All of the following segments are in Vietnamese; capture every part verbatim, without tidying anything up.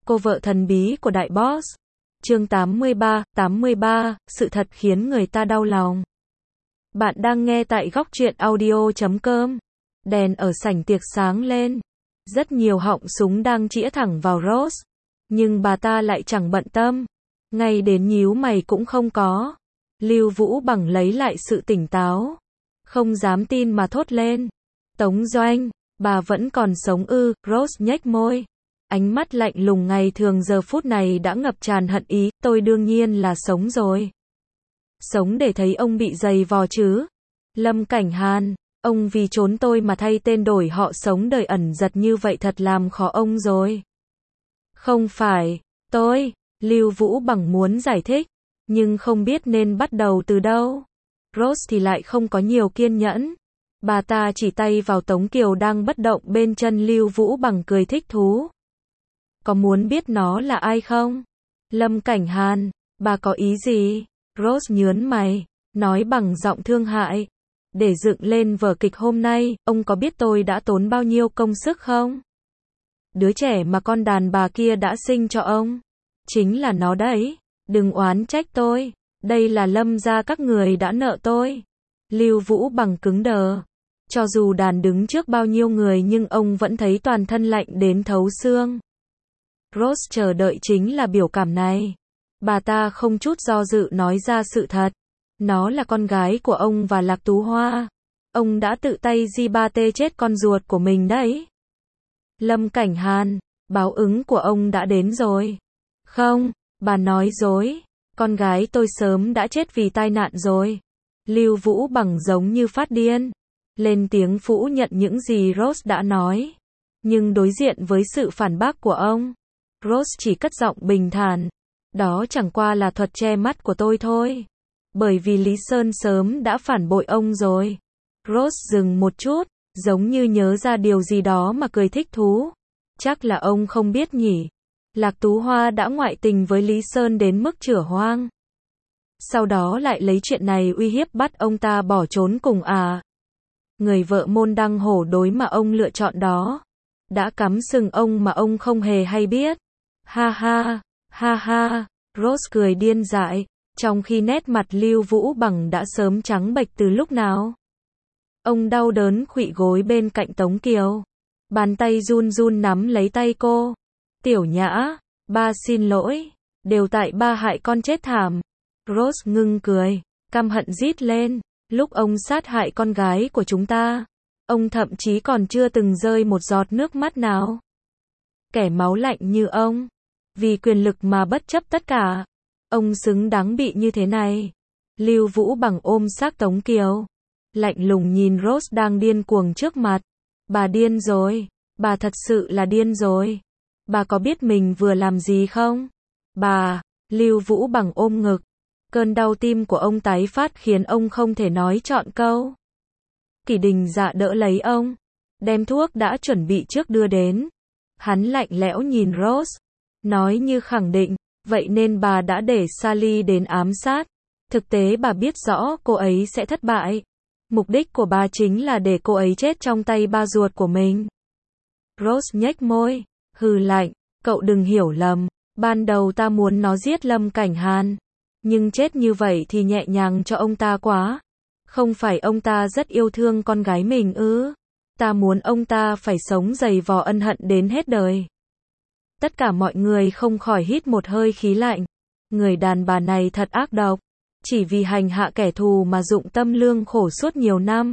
Cô vợ thần bí của đại boss. Chương tám mươi ba, tám mươi ba, sự thật khiến người ta đau lòng. Bạn đang nghe tại góc truyện audio chấm com. Đèn ở sảnh tiệc sáng lên. Rất nhiều họng súng đang chĩa thẳng vào Rose. Nhưng bà ta lại chẳng bận tâm. Ngay đến nhíu mày cũng không có. Lưu Vũ Bằng lấy lại sự tỉnh táo. Không dám tin mà thốt lên. Tống Doanh, bà vẫn còn sống ư? Rose nhếch môi. Ánh mắt lạnh lùng ngày thường giờ phút này đã ngập tràn hận ý. Tôi đương nhiên là sống rồi. Sống để thấy ông bị giày vò chứ. Lâm Cảnh Hàn, ông vì trốn tôi mà thay tên đổi họ sống đời ẩn giật như vậy thật làm khó ông rồi. Không phải, tôi, Lưu Vũ Bằng muốn giải thích, nhưng không biết nên bắt đầu từ đâu. Rose thì lại không có nhiều kiên nhẫn. Bà ta chỉ tay vào Tống Kiều đang bất động bên chân Lưu Vũ Bằng cười thích thú. Có muốn biết nó là ai không? Lâm Cảnh Hàn, bà có ý gì? Rose nhớn mày, nói bằng giọng thương hại. Để dựng lên vở kịch hôm nay, ông có biết tôi đã tốn bao nhiêu công sức không? Đứa trẻ mà con đàn bà kia đã sinh cho ông. Chính là nó đấy. Đừng oán trách tôi. Đây là Lâm gia các người đã nợ tôi. Lưu Vũ Bằng cứng đờ. Cho dù đàn đứng trước bao nhiêu người nhưng ông vẫn thấy toàn thân lạnh đến thấu xương. Rose chờ đợi chính là biểu cảm này. Bà ta không chút do dự nói ra sự thật. Nó là con gái của ông và Lạc Tú Hoa. Ông đã tự tay di ba tê chết con ruột của mình đấy. Lâm Cảnh Hàn, báo ứng của ông đã đến rồi. Không, bà nói dối. Con gái tôi sớm đã chết vì tai nạn rồi. Lưu Vũ Bằng giống như phát điên. Lên tiếng phủ nhận những gì Rose đã nói. Nhưng đối diện với sự phản bác của ông, Rose chỉ cất giọng bình thản. Đó chẳng qua là thuật che mắt của tôi thôi. Bởi vì Lý Sơn sớm đã phản bội ông rồi. Rose dừng một chút, giống như nhớ ra điều gì đó mà cười thích thú. Chắc là ông không biết nhỉ. Lạc Tú Hoa đã ngoại tình với Lý Sơn đến mức chửa hoang. Sau đó lại lấy chuyện này uy hiếp bắt ông ta bỏ trốn cùng à. Người vợ môn đăng hổ đối mà ông lựa chọn đó. Đã cắm sừng ông mà ông không hề hay biết. Ha ha, ha ha, Rose cười điên dại. Trong khi nét mặt Lưu Vũ Bằng đã sớm trắng bệch từ lúc nào. Ông đau đớn khuỵu gối bên cạnh Tống Kiều. Bàn tay run run nắm lấy tay cô. Tiểu Nhã, ba xin lỗi. Đều tại ba hại con chết thảm. Rose ngưng cười, căm hận rít lên. Lúc ông sát hại con gái của chúng ta, ông thậm chí còn chưa từng rơi một giọt nước mắt nào. Kẻ máu lạnh như ông, vì quyền lực mà bất chấp tất cả. Ông xứng đáng bị như thế này. Lưu Vũ Bằng ôm xác Tống Kiều. Lạnh lùng nhìn Rose đang điên cuồng trước mặt. Bà điên rồi. Bà thật sự là điên rồi. Bà có biết mình vừa làm gì không? Bà, Lưu Vũ Bằng ôm ngực. Cơn đau tim của ông tái phát khiến ông không thể nói trọn câu. Kỷ Đình Dạ đỡ lấy ông. Đem thuốc đã chuẩn bị trước đưa đến. Hắn lạnh lẽo nhìn Rose. Nói như khẳng định. Vậy nên bà đã để Sally đến ám sát. Thực tế bà biết rõ cô ấy sẽ thất bại. Mục đích của bà chính là để cô ấy chết trong tay ba ruột của mình. Rose nhếch môi, hừ lạnh, cậu đừng hiểu lầm. Ban đầu ta muốn nó giết Lâm Cảnh Hàn. Nhưng chết như vậy thì nhẹ nhàng cho ông ta quá. Không phải ông ta rất yêu thương con gái mình ư? Ta muốn ông ta phải sống dày vò ân hận đến hết đời. Tất cả mọi người không khỏi hít một hơi khí lạnh. Người đàn bà này thật ác độc. Chỉ vì hành hạ kẻ thù mà dụng tâm lương khổ suốt nhiều năm.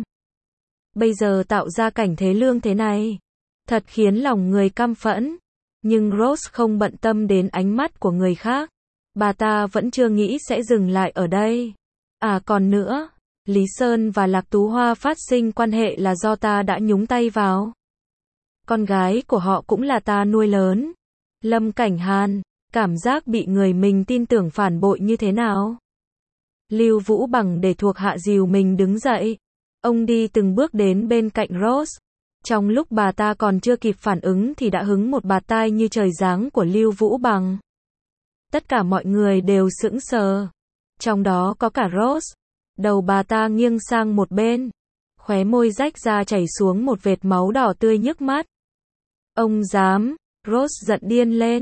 Bây giờ tạo ra cảnh thế lương thế này. Thật khiến lòng người căm phẫn. Nhưng Rose không bận tâm đến ánh mắt của người khác. Bà ta vẫn chưa nghĩ sẽ dừng lại ở đây. À còn nữa, Lý Sơn và Lạc Tú Hoa phát sinh quan hệ là do ta đã nhúng tay vào. Con gái của họ cũng là ta nuôi lớn. Lâm Cảnh Hàn, cảm giác bị người mình tin tưởng phản bội như thế nào? Lưu Vũ Bằng để thuộc hạ dìu mình đứng dậy. Ông đi từng bước đến bên cạnh Rose. Trong lúc bà ta còn chưa kịp phản ứng thì đã hứng một bạt tai như trời giáng của Lưu Vũ Bằng. Tất cả mọi người đều sững sờ. Trong đó có cả Rose. Đầu bà ta nghiêng sang một bên. Khóe môi rách ra chảy xuống một vệt máu đỏ tươi nhức mắt. Ông dám, Rose giận điên lên.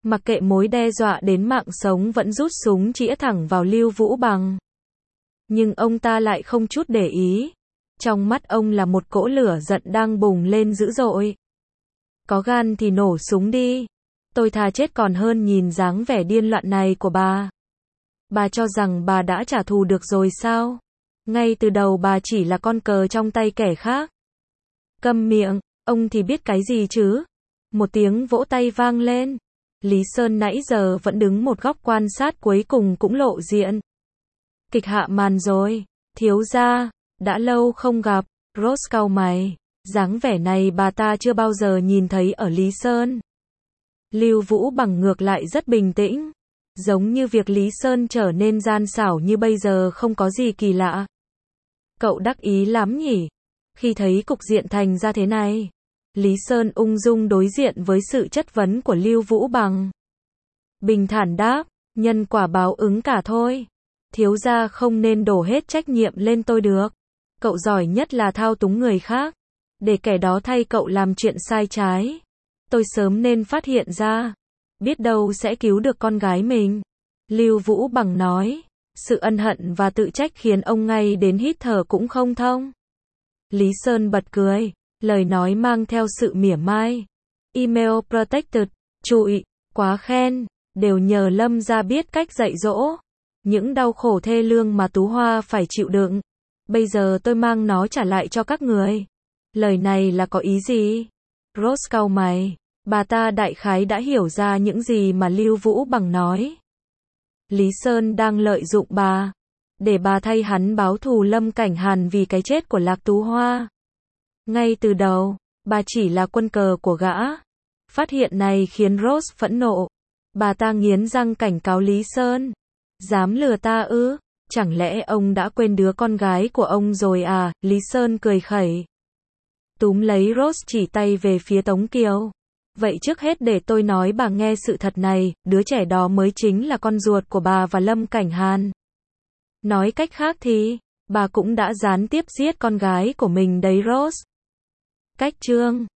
Mặc kệ mối đe dọa đến mạng sống vẫn rút súng chĩa thẳng vào Lưu Vũ Bằng. Nhưng ông ta lại không chút để ý. Trong mắt ông là một cỗ lửa giận đang bùng lên dữ dội. Có gan thì nổ súng đi. Tôi thà chết còn hơn nhìn dáng vẻ điên loạn này của bà. Bà cho rằng bà đã trả thù được rồi sao? Ngay từ đầu bà chỉ là con cờ trong tay kẻ khác. Câm miệng, ông thì biết cái gì chứ? Một tiếng vỗ tay vang lên. Lý Sơn nãy giờ vẫn đứng một góc quan sát cuối cùng cũng lộ diện. Kịch hạ màn rồi, thiếu gia, đã lâu không gặp. Rose cau mày, dáng vẻ này bà ta chưa bao giờ nhìn thấy ở Lý Sơn. Lưu Vũ Bằng ngược lại rất bình tĩnh, giống như việc Lý Sơn trở nên gian xảo như bây giờ không có gì kỳ lạ. Cậu đắc ý lắm nhỉ? Khi thấy cục diện thành ra thế này, Lý Sơn ung dung đối diện với sự chất vấn của Lưu Vũ Bằng. Bình thản đáp, nhân quả báo ứng cả thôi. Thiếu gia không nên đổ hết trách nhiệm lên tôi được. Cậu giỏi nhất là thao túng người khác, để kẻ đó thay cậu làm chuyện sai trái. Tôi sớm nên phát hiện ra, biết đâu sẽ cứu được con gái mình. Lưu Vũ Bằng nói, sự ân hận và tự trách khiến ông ngay đến hít thở cũng không thông. Lý Sơn bật cười, lời nói mang theo sự mỉa mai. Email protected, trụi, quá khen, đều nhờ Lâm gia biết cách dạy dỗ. Những đau khổ thê lương mà Tú Hoa phải chịu đựng, bây giờ tôi mang nó trả lại cho các người. Lời này là có ý gì? Rose cau mày, bà ta đại khái đã hiểu ra những gì mà Lưu Vũ Bằng nói. Lý Sơn đang lợi dụng bà, để bà thay hắn báo thù Lâm Cảnh Hàn vì cái chết của Lạc Tú Hoa. Ngay từ đầu, bà chỉ là quân cờ của gã. Phát hiện này khiến Rose phẫn nộ. Bà ta nghiến răng cảnh cáo Lý Sơn. Dám lừa ta ư? Chẳng lẽ ông đã quên đứa con gái của ông rồi à? Lý Sơn cười khẩy, túm lấy Rose chỉ tay về phía Tống Kiều. Vậy trước hết để tôi nói bà nghe sự thật này, đứa trẻ đó mới chính là con ruột của bà và Lâm Cảnh Hàn. Nói cách khác thì, bà cũng đã gián tiếp giết con gái của mình đấy Rose. Cách chương